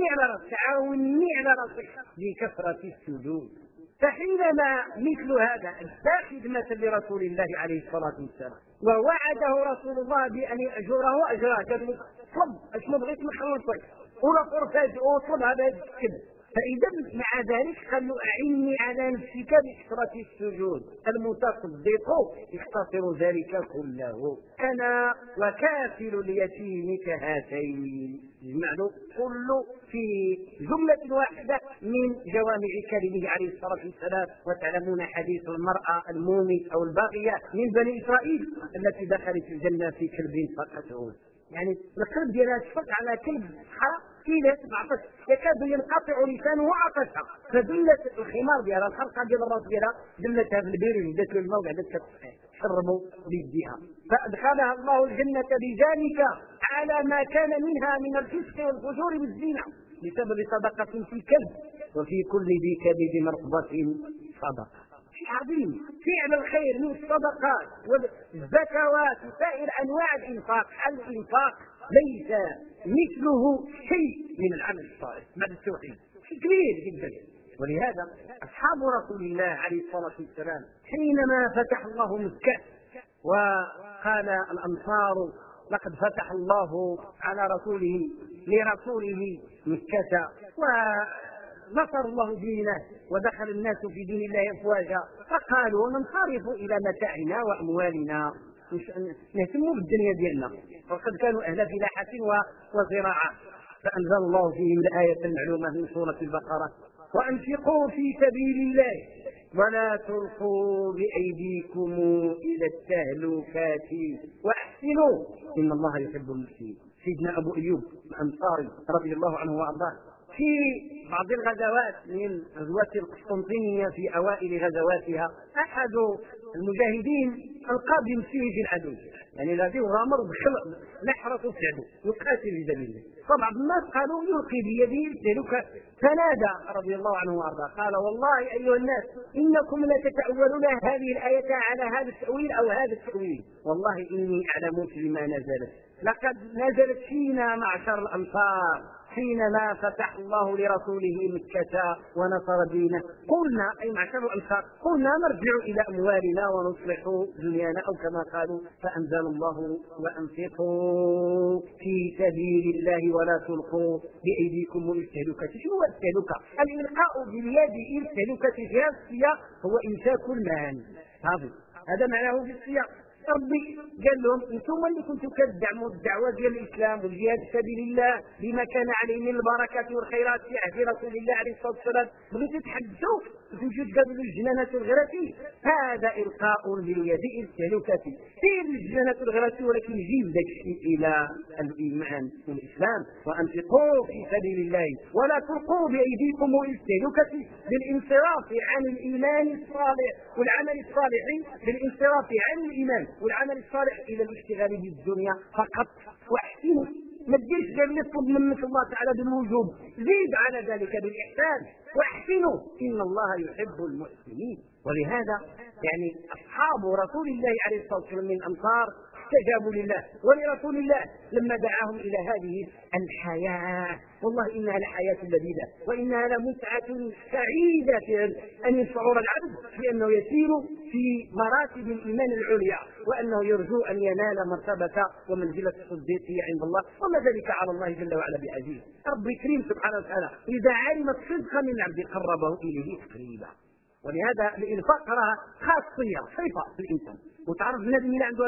S1: عاوني على راسك بكثرة السجود. فحينما مثل هذا ادى خدمة لرسول الله عليه الصلاة والسلام ووعده رسول الله بأن يأجره أجره، قال له طلب اش ما بغيت نخلصك ولا فرصة اطلب هذا كذا. فإذا مع ذلك قال له أعني على نفسك بكثرة السجود. المتصدق يختصر ذلك كله. أنا وكافل اليتيم كهاتين، يجمع كل في جملة واحدة من جوامع كلمه عليه الصلاة والسلام. وتعلمون حديث المرأة المومي أو الباغية من بني إسرائيل التي دخلت الجنة في كلب فقته، يعني الكلب ديالها شفق على كلب حرق كيلات معطش يكاد ينقطع لسانه عطشها، فدلت الخمار ديالها الحلقه ديال الراس ديالها دلتها في البير وجدت له الماء وقعدت تشربوا بيديها، فادخلها الله الجنه بذلك على ما كان منها من الفسق والفجور والزنا بسبب صدقه في كلب. وفي كل ذي كبد مرقبه صدقه. عظيم فعل الخير من الصدقات والزكوات وسائر انواع الانفاق. الانفاق ليس مثله شيء من العمل الصالح بعد التوحيد، شيء كبير جدا. ولهذا اصحاب رسول الله عليه الصلاه والسلام حينما فتح الله مكه وقال الانصار لقد فتح الله على لرسوله مكه ونصر الله دينه ودخل الناس في دين الله افواجا، فقالوا ننصرف الى متاعنا واموالنا، نهتموا بالدنيا ديالنا، وقد كانوا اهل فلاحه وزراعه. فانزل الله فيهم الايه المعلومه من سوره البقره وانفقوا في سبيل الله ولا تلقوا بايديكم الى التهلكات واحسنوا ان الله يحب المحسنين. سيدنا ابو ايوب الانصاري رضي الله عنه وارضاه في بعض الغزوات من غزوات القسطنطينية في أوائل غزواتها أحد المجاهدين ألقى بنفسه في العدو، يعني الذي غامر نحرة سعده يقاتل في سبيل الله. طبعا الناس قالوا يلقي بيده التهلكة، فنادى رضي الله عنه وارضاه قال والله ايها الناس انكم لتتأولون هذه الآية على هذا التأويل او هذا التأويل، والله اني اعلم فيما نزلت، لقد نزلت فينا معشر الانصار حينما فتح الله لرسوله مكة ونصر دينه قلنا أي معشر الأنصار قلنا نرجع إلى أموالنا ونصلح دنيانا أو كما قالوا فأنزل الله وأنفقوا في سبيل الله ولا تلقوا بأيديكم إلى التهلكة. شنو هو التهلكة؟ الإلقاء باليد إلى التهلكة في هذا السياق هو إمساك المال. هذا معناه في السياق. ربي قال لهم انتم اللي كنتم كتدعموا الدعوه ديال الاسلام والجهاد في سبيل الله بما كان عليه من البركات والخيرات في عهد رسول الله عليه الصلاه والسلام، بغيتوا تحدثوا تمشيو تقابلوا الجنانات والغراتي، هذا القاء باليد التهلكه. سير الجنانات والغراتي ولكن جيب ذاك الشيء الى الايمان والاسلام. وانفقوا في سبيل الله ولا تلقوا بايديكم الى التهلكه بالانصراف عن الايمان الصالح والعمل الصالح، بالانصراف عن الايمان والعمل الصالح الى الاشتغال بالدنيا فقط. واحسنوا، ما تجيش قال لي اطلب منك الله تعالى بالوجوب، زيد على ذلك بالاحسان. واحسنوا ان الله يحب المحسنين. ولهذا يعني اصحاب رسول الله عليه الصلاه والسلام من الانصار استجابوا لله ولرسول الله لما دعاهم الى هذه الحياه. والله انها لحياه لذيذه وانها لمتعه سعيده ان يشعر العبد بانه يسير في مراتب الايمان العليا وانه يرجو ان ينال مرتبه ومنزله الصديقيه عند الله، وما ذلك على الله جل وعلا بعزيز. ربي كريم سبحانه وتعالى اذا علم الصدق من عبد قربه اليه تقريبا. ولهذا الانفاق راه خاصيه صفه في الانسان. وتعرف بنادم اللي عنده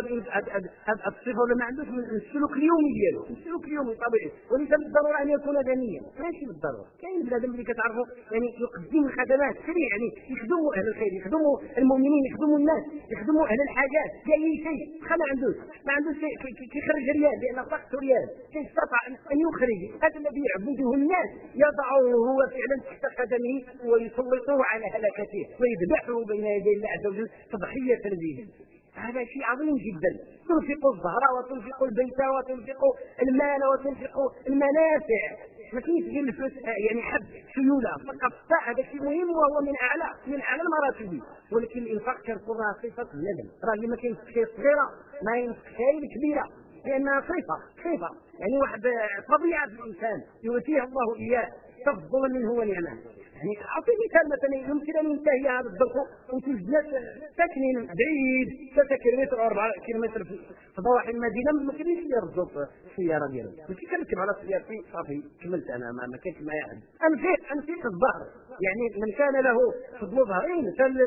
S1: هذه الصفه ولا ما عندوش من السلوك اليومي ديالو، السلوك اليومي طبيعي، وليس بالضروره ان يكون غنيا، ماشي بالضروره. كاين بنادم اللي كتعرفوا يعني يقدم الخدمات سريع، يعني يخدموا اهل الخير، يخدموا المؤمنين، يخدموا الناس، يخدموا اهل الحاجات، اي شيء ما عندوش شيء كيخرج ريال لان طاقته ريال، كيستطيع ان يخرج هذا الذي يعبده الناس يضعه هو فعلا تحت قدمه ويسلطه على هلكته ويذبحه بين يدي الله عز وجل تضحيه به. هذا شيء عظيم جدا. تنفق الظهر وتنفق البيت وتنفق المال وتنفق المنافع، ما كاينش غير الفلوس يعني حب سيوله فقط. هذا شيء مهم وهو من اعلى المراتب. ولكن الانفاق كتكون راه صفه الندم، راه اللي ما كاينش شيء صغيره ما ينفقش كبيره لانها صفه يعني واحد طبيعه الانسان يؤتيه الله اياه تفضلا منه ونعمه. يعني اعطي مثال مثلا يمكن ان ينتهي هذا الظرف وتوجد ناس ساكنين بعيد 3 كيلومتر او 4 كيلومتر في ضواحي المدينه ما كاينش يرزقوا السياره ديالهم، ماشي كنركب على سيارتي صافي كملت انا ما كاينش معايا حد. انفق الظهر، يعني من كان له فضل ظهرين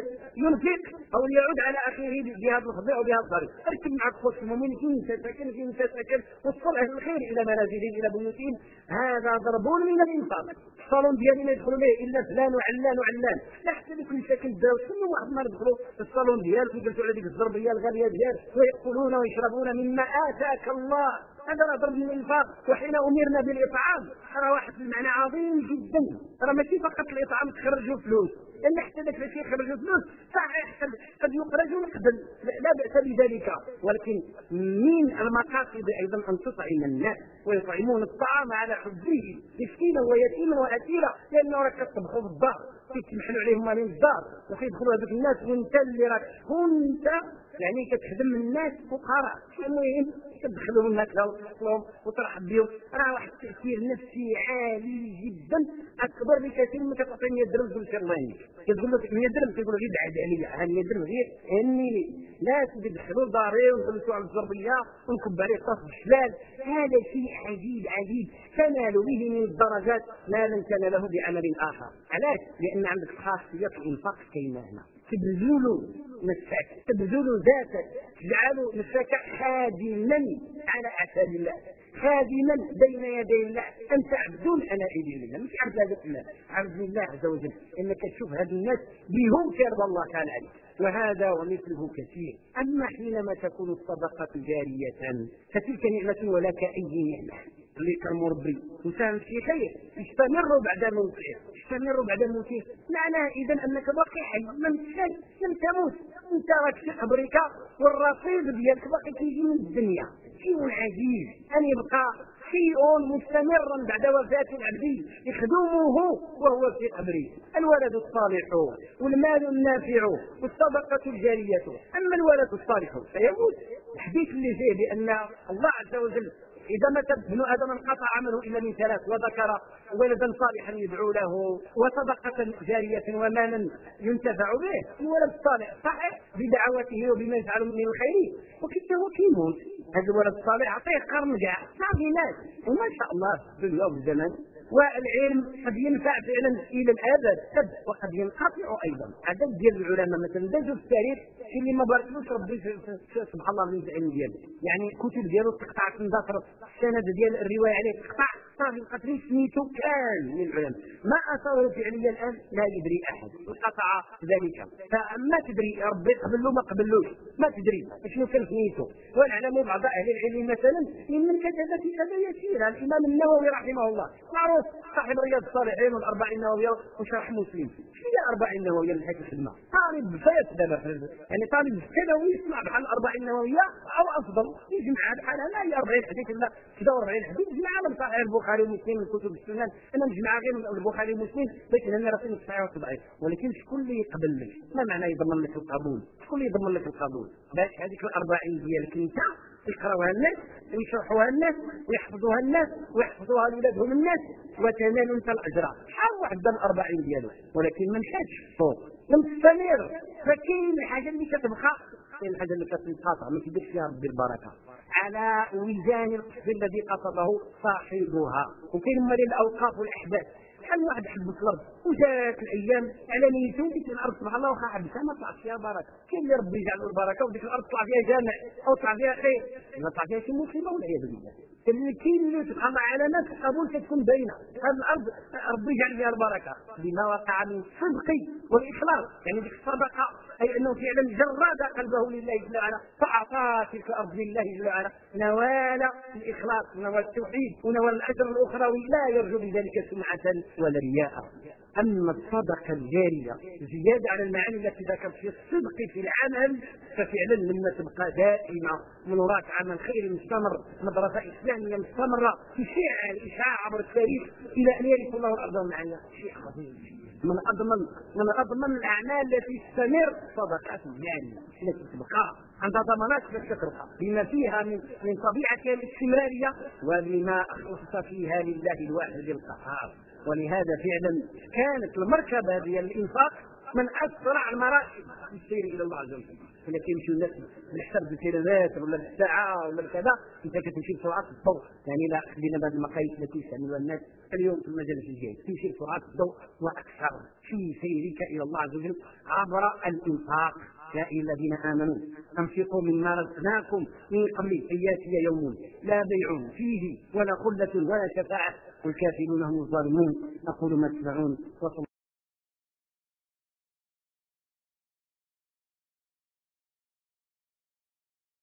S1: فلينفق او ليعود على اخيه بهذا الفضل او بهذا الظهر. اركب معك خوت المؤمن فين ساكن وصل اهل الخير الى منازلهم الى بيوتهم، هذا ضرب من الانفاق. الصالون ديالي ما يدخلوا ليه الا فلان وعلان، لا حتى يكون ساكن الدار كل واحد ما يدخلوا في الصالون ديالك ويجلسوا على ديك الزربيه الغاليه ديالك ويأكلون ويشربون مما آتاك الله. هذا ضرب من الانفاق. وحين امرنا بالاطعام راه واحد المعنى عظيم جدا، راه ماشي فقط الاطعام تخرجوا فلوس، لان حتى ذاك الشيء يخرجوا فلوس صحيح قد يخرجوا نقدا لا باس بذلك، ولكن من المقاصد ايضا ان تطعم الناس ويطعمون الطعام على حبه مسكينا ويتيما واسيرا، لانه راك كتطبخوا في الدار كيتمحلوا عليهم مالين الدار وكيدخلوا هذوك الناس وانت اللي راك كنت يعني كتخدم الناس فقراء. المهم تدخلهم الناس وتوصلهم وترحب بهم، راه واحد التاثير نفسي عالي جدا اكبر بكثير من كتعطي 100 درهم تقول لك الله يهنيك، كتقول له 100 درهم تقول له غير بعد عليا ها 100 درهم غير هني لي، ناس يدخلوا لداري ونجلسوا على الزربيه ونكب عليه طاس الشلال. هذا شيء عجيب تنال به من الدرجات ما لم تناله بعمل اخر. علاش؟ لان عندك خاصيه الانفاق كاينه هنا. تبذل نفسك، تبذل ذاتك، تجعل نفسك خادما على اعتاب الله، خادما بين يدي الله. انت عبد انا الي لله، مش عبد هذا الله، عبد لله عز وجل. انك تشوف هذا الناس بهم كرب الله تعالى عليك، وهذا ومثله كثير. اما حينما تكون الصدقه جاريه فتلك نعمه ولك اي نعمه لك المربي وساهم في خير يستمر بعد موته، معناه اذا انك باقي حي لم تموت، انت راك في قبرك والرصيد ديالك باقي كيجي من الدنيا. شيء عجيب ان يبقى شيء مستمرا بعد وفاه العبد يخدمه وهو في قبره. الولد الصالح والمال النافع والصدقه الجاريه. اما الولد الصالح فيموت. الحديث اللي فيه بان الله عز وجل إذا مات ابن آدم انقطع عمله إلا من ثلاث، وذكر ولدا صالحا يدعو له وصدقة جارية ومالا ينتفع به. الولد الصالح صحيح بدعوته وبما يفعل من الخير، وكيف هو كيموت هذا الولد الصالح عطيه قرن كاع صافي ناس وما شاء الله في الدنيا والزمان. والعلم قد ينفع فعلا الى الابد وقد ينقطع ايضا. عدد ديال العلماء مثلا دازوا في التاريخ اللي ما باركلوش ربي سبحان الله من العلم ديالو، يعني الكتب ديالو تقطعت اندثرت، السند ديال الروايه عليه تقطع صافي قتلين سميتو كان من العلماء ما اثره فعليا الان لا يدري احد، انقطع ذلك. فما تدري ربي قبل له ما قبلوش ما تدري شنو كان سميتو. ونعلم بعض اهل العلم مثلا من كتب كتابه يسيره الامام النووي رحمه الله معروف صاحب رياض الصالحين والاربعين النوويه وشرح مسلم. هي الاربعين النوويه اللي حيت الخدمه طالب فات دابا يعني طالب الثانوي يسمع بحال الاربعين النوويه او افضل يجمع بحال لا هي 40 حديث لا 46 حديث يجمع من صحيح البخاري ومسلم من كتب السنن. انا نجمع غير من البخاري ومسلم باش انا راسي صحيح وضعيف، ولكن شكون اللي يقبل لك؟ ما معنى يضمن لك القبول؟ شكون اللي يضمن لك القبول؟ باش هذيك الاربعين ديالك انت يقراوها الناس ويشرحوها الناس ويحفظوها الناس ويحفظوها لولادهم الناس وتنال انت الاجر. شحال واحد دار 40 ديالو ولكن ما مشاتش فوق مستمر. فكاين الحاجه اللي كتبقى، كاين الحاجه اللي كتنقطع ما كيديرش فيها ربي البركه على وزان القصد الذي قصده صاحبها. وكاين مال الاوقاف والاحداث بحال واحد حب في الارض وجات الايام على نيته ديك الارض سبحان الله واخا حبسها ما طلعت فيها بركه. كاين اللي ربي يجعل البركه وديك الارض طلع فيها جامع او طلع فيها خير ما طلع فيها شي مصيبه والعياذ بالله. كاين اللي سبحان الله علامات القبول كتكون باينه. هذه الارض ربي يجعل فيها البركه بما وقع من الصدق والاخلاص، يعني ديك الصدقه اي انه فعلا جرد قلبه لله جل وعلا فاعطى تلك الارض لله جل وعلا نوال الاخلاص ونوال التوحيد ونوال الاجر الاخروي لا يرجو بذلك سمعه ولا رياء. اما الصدقه الجاريه زياده على المعاني التي ذكرت في الصدق في العمل ففعلا لما تبقى دائمه من وراء عمل خير مستمر، مدرسه اسلاميه مستمره تشيع الاشعاع عبر التاريخ الى ان يرث الله الارض ومعنا شيء عظيم. من اضمن الاعمال التي تستمر صدقات جاريه التي تبقى عندها ضمانات باش تتركها بما فيها من طبيعه الاستمراريه وبما اخلصت فيها لله الواحد القهار. ولهذا فعلا كانت المركبه ديال الانفاق من اسرع المراكب في السير الى الله عز وجل. كنا كيمشيو الناس بالحساب بالكيلومتر ولا بالساعه ولا بكذا، انت كتمشي بسرعه الضوء. يعني لا خلينا بهذه المقاييس التي يستعملها الناس اليوم في المجال الجاي تمشي بسرعه الضوء واكثر في سيرك الى الله عز وجل عبر الانفاق. يا ايها الذين امنوا انفقوا مما رزقناكم من قبل ان ياتي يوم لا بيع فيه ولا خلة ولا شفاعة والكافرون هم الظالمون. اقول ما تسمعون.